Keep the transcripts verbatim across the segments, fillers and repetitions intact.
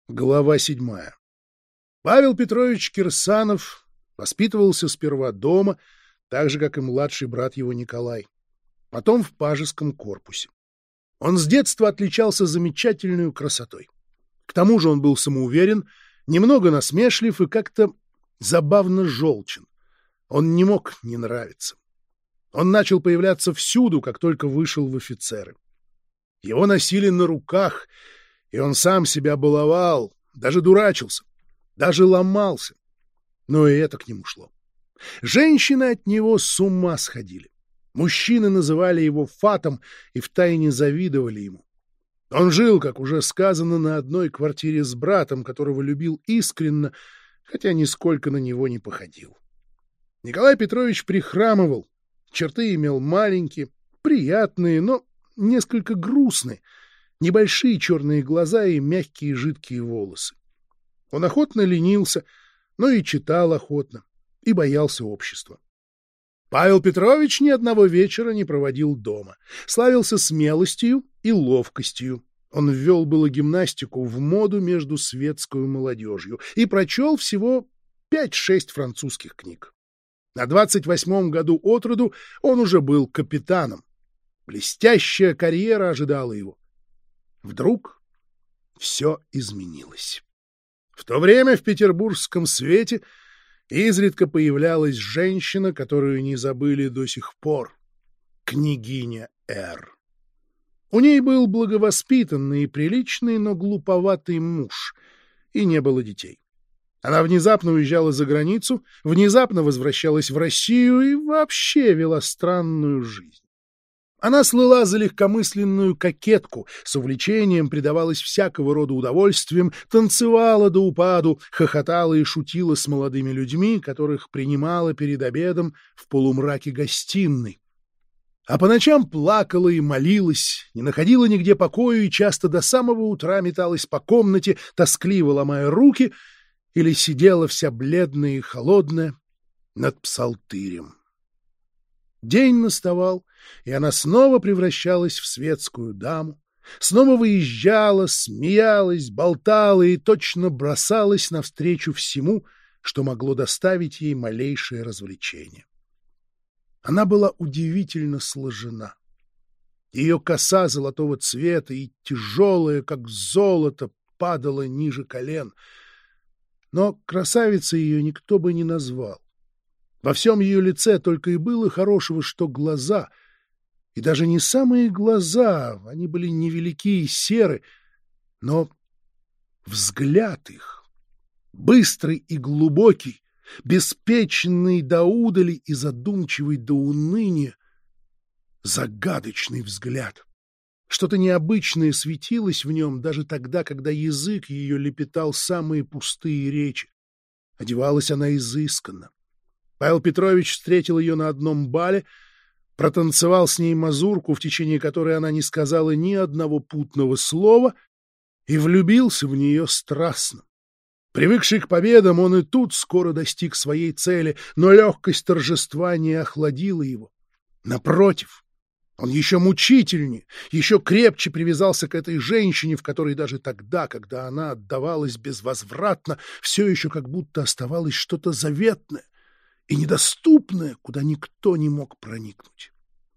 Глава седьмая. Павел Петрович Кирсанов воспитывался сперва дома, так же, как и младший брат его Николай, потом в пажеском корпусе. Он с детства отличался замечательной красотой. К тому же он был самоуверен, немного насмешлив и как-то забавно желчен. Он не мог не нравиться. Он начал появляться всюду, как только вышел в офицеры. Его носили на руках, и он сам себя баловал, даже дурачился, даже ломался. Но и это к нему шло. Женщины от него с ума сходили. Мужчины называли его фатом и втайне завидовали ему. Он жил, как уже сказано, на одной квартире с братом, которого любил искренно, хотя нисколько на него не походил. Николай Петрович прихрамывал, черты имел маленькие, приятные, но несколько грустные, небольшие черные глаза и мягкие жидкие волосы. Он охотно ленился, но и читал охотно, и боялся общества. Павел Петрович ни одного вечера не проводил дома, славился смелостью и ловкостью. Он ввел было гимнастику в моду между светской молодежью и прочел всего пять-шесть французских книг. На двадцать восьмом году от роду он уже был капитаном. Блестящая карьера ожидала его. Вдруг все изменилось. В то время в петербургском свете изредка появлялась женщина, которую не забыли до сих пор — княгиня Р. У ней был благовоспитанный и приличный, но глуповатый муж, и не было детей. Она внезапно уезжала за границу, внезапно возвращалась в Россию и вообще вела странную жизнь. Она слыла за легкомысленную кокетку, с увлечением предавалась всякого рода удовольствиям, танцевала до упаду, хохотала и шутила с молодыми людьми, которых принимала перед обедом в полумраке гостиной. А по ночам плакала и молилась, не находила нигде покоя и часто до самого утра металась по комнате, тоскливо ломая руки, или сидела вся бледная и холодная над псалтырем. День наставал, и она снова превращалась в светскую даму, снова выезжала, смеялась, болтала и точно бросалась навстречу всему, что могло доставить ей малейшее развлечение. Она была удивительно сложена. Ее коса золотого цвета и тяжелая, как золото, падала ниже колен. Но красавицей ее никто бы не назвал. Во всем ее лице только и было хорошего, что глаза. И даже не самые глаза, они были невелики и серы, но взгляд их, быстрый и глубокий, беспечный до удали и задумчивый до уныния, загадочный взгляд. Что-то необычное светилось в нем даже тогда, когда язык ее лепетал самые пустые речи. Одевалась она изысканно. Павел Петрович встретил ее на одном бале, протанцевал с ней мазурку, в течение которой она не сказала ни одного путного слова, и влюбился в нее страстно. Привыкший к победам, он и тут скоро достиг своей цели, но легкость торжества не охладила его. Напротив, он еще мучительнее, еще крепче привязался к этой женщине, в которой даже тогда, когда она отдавалась безвозвратно, все еще как будто оставалось что-то заветное и недоступное, куда никто не мог проникнуть.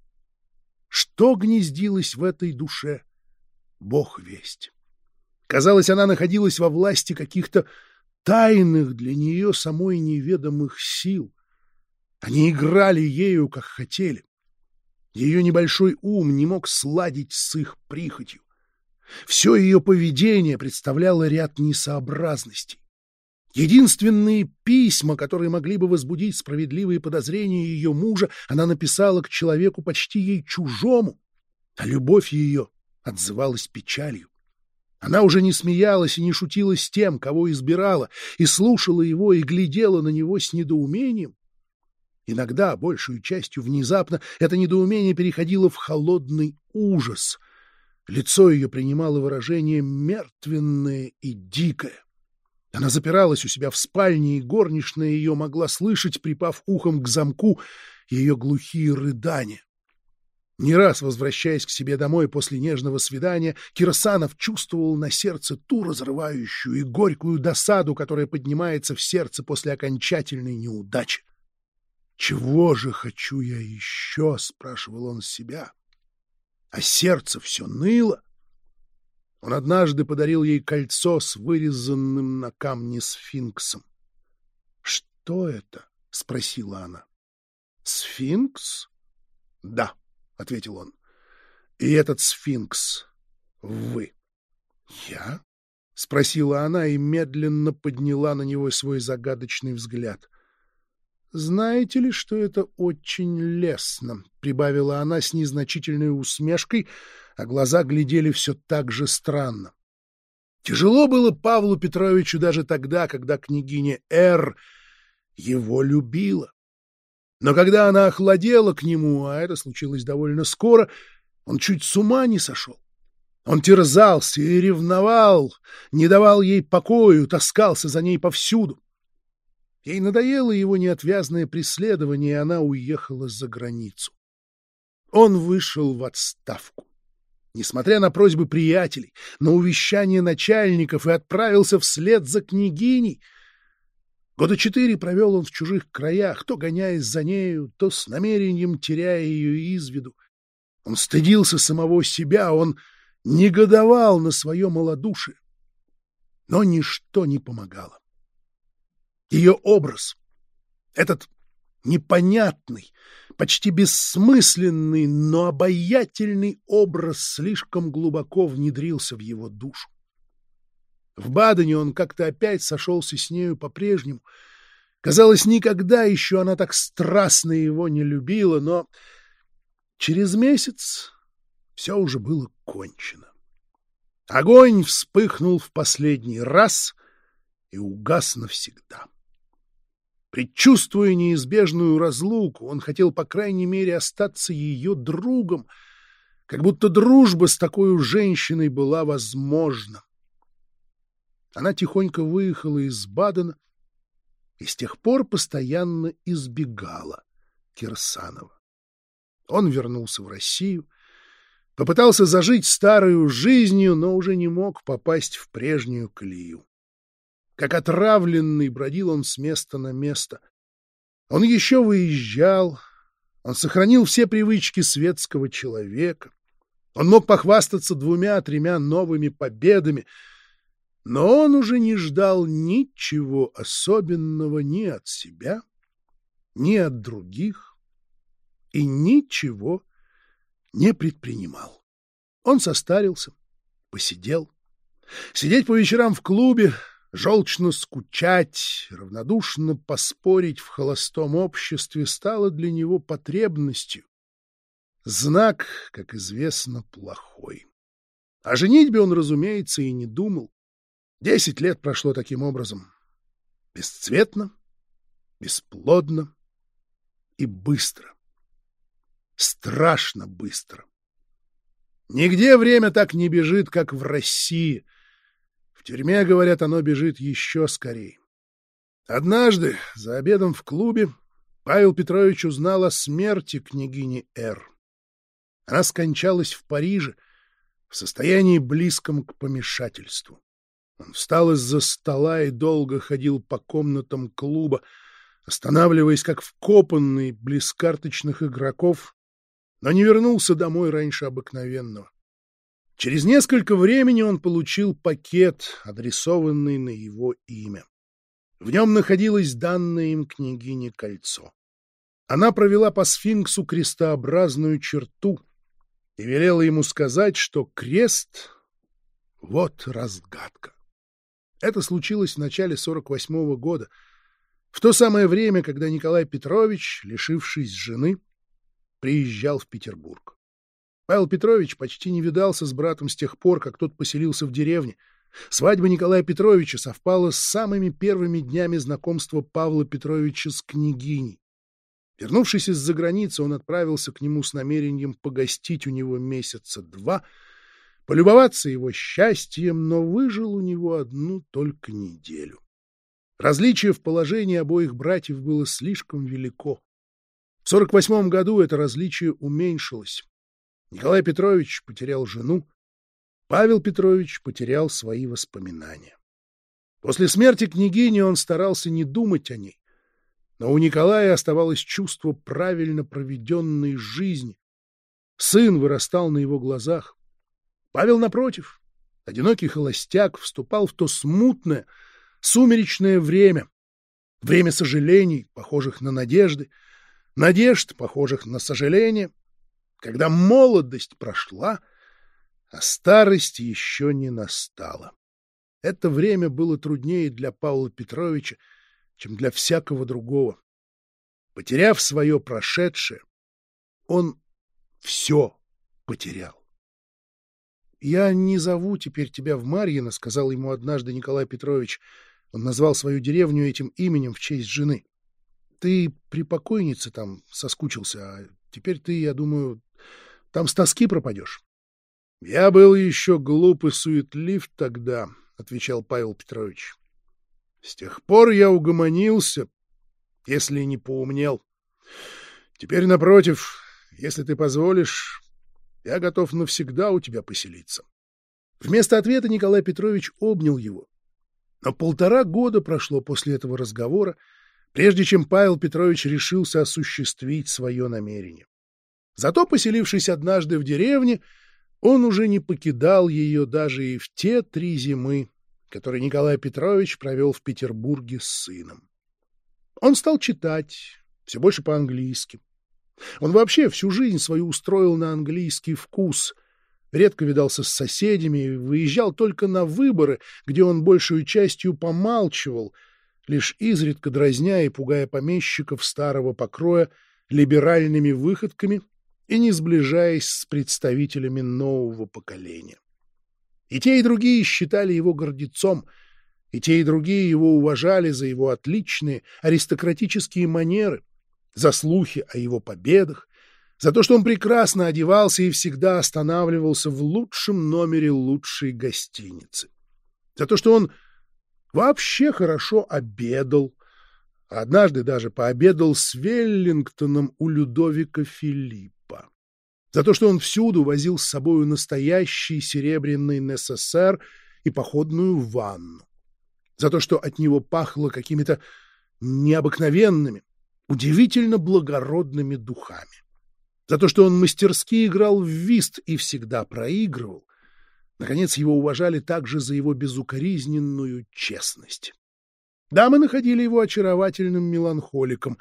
Что гнездилось в этой душе, Бог весть. Казалось, она находилась во власти каких-то тайных для нее самой неведомых сил. Они играли ею, как хотели. Ее небольшой ум не мог сладить с их прихотью. Все ее поведение представляло ряд несообразностей. Единственные письма, которые могли бы возбудить справедливые подозрения ее мужа, она написала к человеку почти ей чужому, а любовь ее отзывалась печалью. Она уже не смеялась и не шутила с тем, кого избирала, и слушала его и глядела на него с недоумением. Иногда, большую частью внезапно, это недоумение переходило в холодный ужас. Лицо ее принимало выражение мертвенное и дикое. Она запиралась у себя в спальне, и горничная ее могла слышать, припав ухом к замку, ее глухие рыдания. Не раз возвращаясь к себе домой после нежного свидания, Кирсанов чувствовал на сердце ту разрывающую и горькую досаду, которая поднимается в сердце после окончательной неудачи. «Чего же хочу я еще?» — спрашивал он себя. А сердце все ныло. Он однажды подарил ей кольцо с вырезанным на камне сфинксом. «Что это?» — спросила она. «Сфинкс?» «Да», — ответил он. «И этот сфинкс — вы». «Я?» — спросила она и медленно подняла на него свой загадочный взгляд. «Знаете ли, что это очень лестно?» — прибавила она с незначительной усмешкой, а глаза глядели все так же странно. Тяжело было Павлу Петровичу даже тогда, когда княгиня Р. его любила. Но когда она охладела к нему, а это случилось довольно скоро, он чуть с ума не сошел. Он терзался и ревновал, не давал ей покою, таскался за ней повсюду. Ей надоело его неотвязное преследование, и она уехала за границу. Он вышел в отставку, несмотря на просьбы приятелей, на увещания начальников, и отправился вслед за княгиней. Года четыре провел он в чужих краях, то гоняясь за нею, то с намерением теряя ее из виду. Он стыдился самого себя, он негодовал на свое малодушие. Но ничто не помогало. Ее образ, этот непонятный, почти бессмысленный, но обаятельный образ слишком глубоко внедрился в его душу. В Бадене он как-то опять сошелся с нею по-прежнему. Казалось, никогда еще она так страстно его не любила, но через месяц все уже было кончено. Огонь вспыхнул в последний раз и угас навсегда. Предчувствуя неизбежную разлуку, он хотел, по крайней мере, остаться ее другом, как будто дружба с такой женщиной была возможна. Она тихонько выехала из Бадена и с тех пор постоянно избегала Кирсанова. Он вернулся в Россию, попытался зажить старою жизнью, но уже не мог попасть в прежнюю колею. Как отравленный бродил он с места на место. Он еще выезжал, он сохранил все привычки светского человека, он мог похвастаться двумя-тремя новыми победами, но он уже не ждал ничего особенного ни от себя, ни от других и ничего не предпринимал. Он состарился, посидел. Сидеть по вечерам в клубе, желчно скучать, равнодушно поспорить в холостом обществе стало для него потребностью. Знак, как известно, плохой. О женитьбе он, разумеется, и не думал. Десять лет прошло таким образом. Бесцветно, бесплодно и быстро. Страшно быстро. Нигде время так не бежит, как в России. В тюрьме, говорят, оно бежит еще скорее. Однажды за обедом в клубе Павел Петрович узнал о смерти княгини Р. Она скончалась в Париже в состоянии близком к помешательству. Он встал из-за стола и долго ходил по комнатам клуба, останавливаясь как вкопанный близ карточных игроков, но не вернулся домой раньше обыкновенного. Через несколько времени он получил пакет, адресованный на его имя. В нем находилось данное им княгине кольцо. Она провела по сфинксу крестообразную черту и велела ему сказать, что крест — вот разгадка. Это случилось в начале сорок восьмого года, в то самое время, когда Николай Петрович, лишившись жены, приезжал в Петербург. Павел Петрович почти не видался с братом с тех пор, как тот поселился в деревне. Свадьба Николая Петровича совпала с самыми первыми днями знакомства Павла Петровича с княгиней. Вернувшись из-за границы, он отправился к нему с намерением погостить у него месяца два, полюбоваться его счастьем, но выжил у него одну только неделю. Различие в положении обоих братьев было слишком велико. В сорок восьмом году это различие уменьшилось. Николай Петрович потерял жену, Павел Петрович потерял свои воспоминания. После смерти княгини он старался не думать о ней, но у Николая оставалось чувство правильно проведенной жизни. Сын вырастал на его глазах. Павел, напротив, одинокий холостяк, вступал в то смутное, сумеречное время, время сожалений, похожих на надежды, надежд, похожих на сожаления, когда молодость прошла, а старость еще не настала. Это время было труднее для Павла Петровича, чем для всякого другого. Потеряв свое прошедшее, он все потерял. «Я не зову теперь тебя в Марьино», — сказал ему однажды Николай Петрович. Он назвал свою деревню этим именем в честь жены. «Ты при покойнице там соскучился, а теперь ты, я думаю, там с тоски пропадешь». «Я был еще глуп и суетлив тогда», — отвечал Павел Петрович. «С тех пор я угомонился, если не поумнел. Теперь, напротив, если ты позволишь, я готов навсегда у тебя поселиться». Вместо ответа Николай Петрович обнял его. Но полтора года прошло после этого разговора, прежде чем Павел Петрович решился осуществить свое намерение. Зато, поселившись однажды в деревне, он уже не покидал ее даже и в те три зимы, которые Николай Петрович провел в Петербурге с сыном. Он стал читать, все больше по-английски. Он вообще всю жизнь свою устроил на английский вкус, редко видался с соседями, выезжал только на выборы, где он большую частью помалчивал, лишь изредка дразня и пугая помещиков старого покроя либеральными выходками и не сближаясь с представителями нового поколения. И те, и другие считали его гордецом, и те, и другие его уважали за его отличные аристократические манеры, за слухи о его победах, за то, что он прекрасно одевался и всегда останавливался в лучшем номере лучшей гостиницы, за то, что он вообще хорошо обедал, а однажды даже пообедал с Веллингтоном у Людовика Филиппа, за то, что он всюду возил с собою настоящий серебряный несессер и походную ванну, за то, что от него пахло какими-то необыкновенными, удивительно благородными духами, за то, что он мастерски играл в вист и всегда проигрывал. Наконец, его уважали также за его безукоризненную честность. Дамы находили его очаровательным меланхоликом,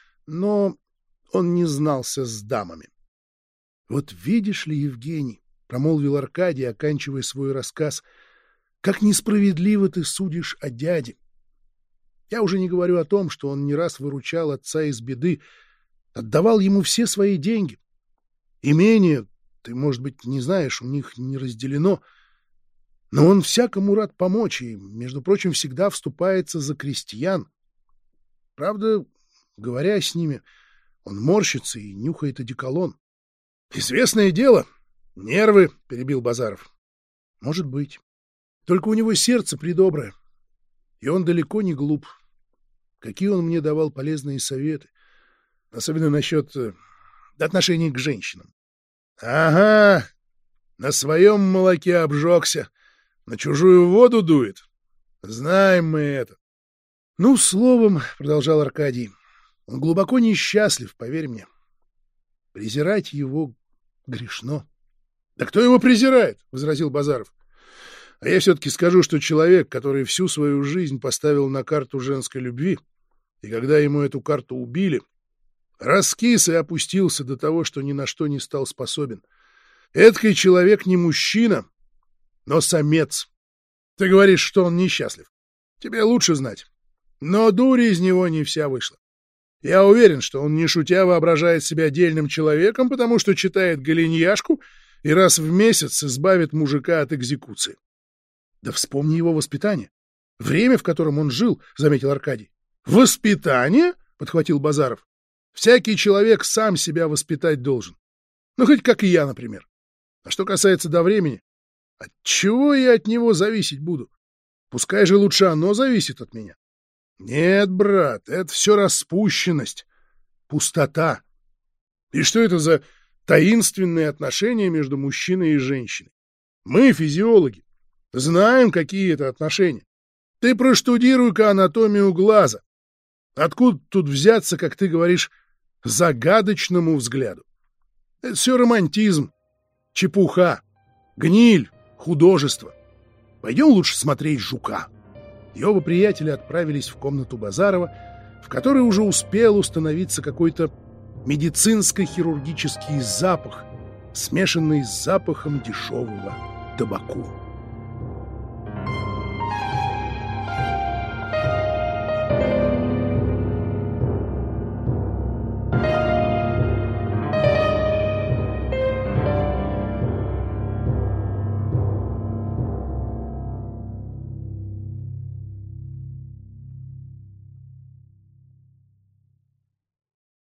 но он не знался с дамами. «Вот видишь ли, Евгений, — промолвил Аркадий, оканчивая свой рассказ, — как несправедливо ты судишь о дяде. Я уже не говорю о том, что он не раз выручал отца из беды, отдавал ему все свои деньги. Имение, ты, может быть, не знаешь, у них не разделено, но он всякому рад помочь и, между прочим, всегда вступается за крестьян. Правда, говоря с ними, он морщится и нюхает одеколон. — Известное дело. Нервы, — перебил Базаров. — Может быть. Только у него сердце придоброе, и он далеко не глуп. Какие он мне давал полезные советы, особенно насчет э, отношений к женщинам. — Ага, на своем молоке обжегся, на чужую воду дует. Знаем мы это. — Ну, словом, — продолжал Аркадий, — он глубоко несчастлив, поверь мне. Презирать его грешно. — Да кто его презирает? — возразил Базаров. — А я все-таки скажу, что человек, который всю свою жизнь поставил на карту женской любви, и когда ему эту карту убили, раскис и опустился до того, что ни на что не стал способен. Эдакий человек не мужчина, но самец. Ты говоришь, что он несчастлив. Тебе лучше знать. Но дури из него не вся вышла. Я уверен, что он, не шутя, воображает себя дельным человеком, потому что читает Галиньяшку и раз в месяц избавит мужика от экзекуции. — Да вспомни его воспитание. Время, в котором он жил, — заметил Аркадий. — Воспитание? — подхватил Базаров. — Всякий человек сам себя воспитать должен. Ну, хоть как и я, например. А что касается до времени, отчего я от него зависеть буду? Пускай же лучше оно зависит от меня. Нет, брат, это все распущенность, пустота. И что это за таинственные отношения между мужчиной и женщиной. Мы, физиологи, знаем, какие это отношения. Ты проштудируй-ка анатомию глаза. Откуда тут взяться, как ты говоришь, загадочному взгляду? Это все романтизм, чепуха, гниль, художество. Пойдем лучше смотреть «Жука». И оба приятеля отправились в комнату Базарова, в которой уже успел установиться какой-то медицинско-хирургический запах, смешанный с запахом дешевого табаку.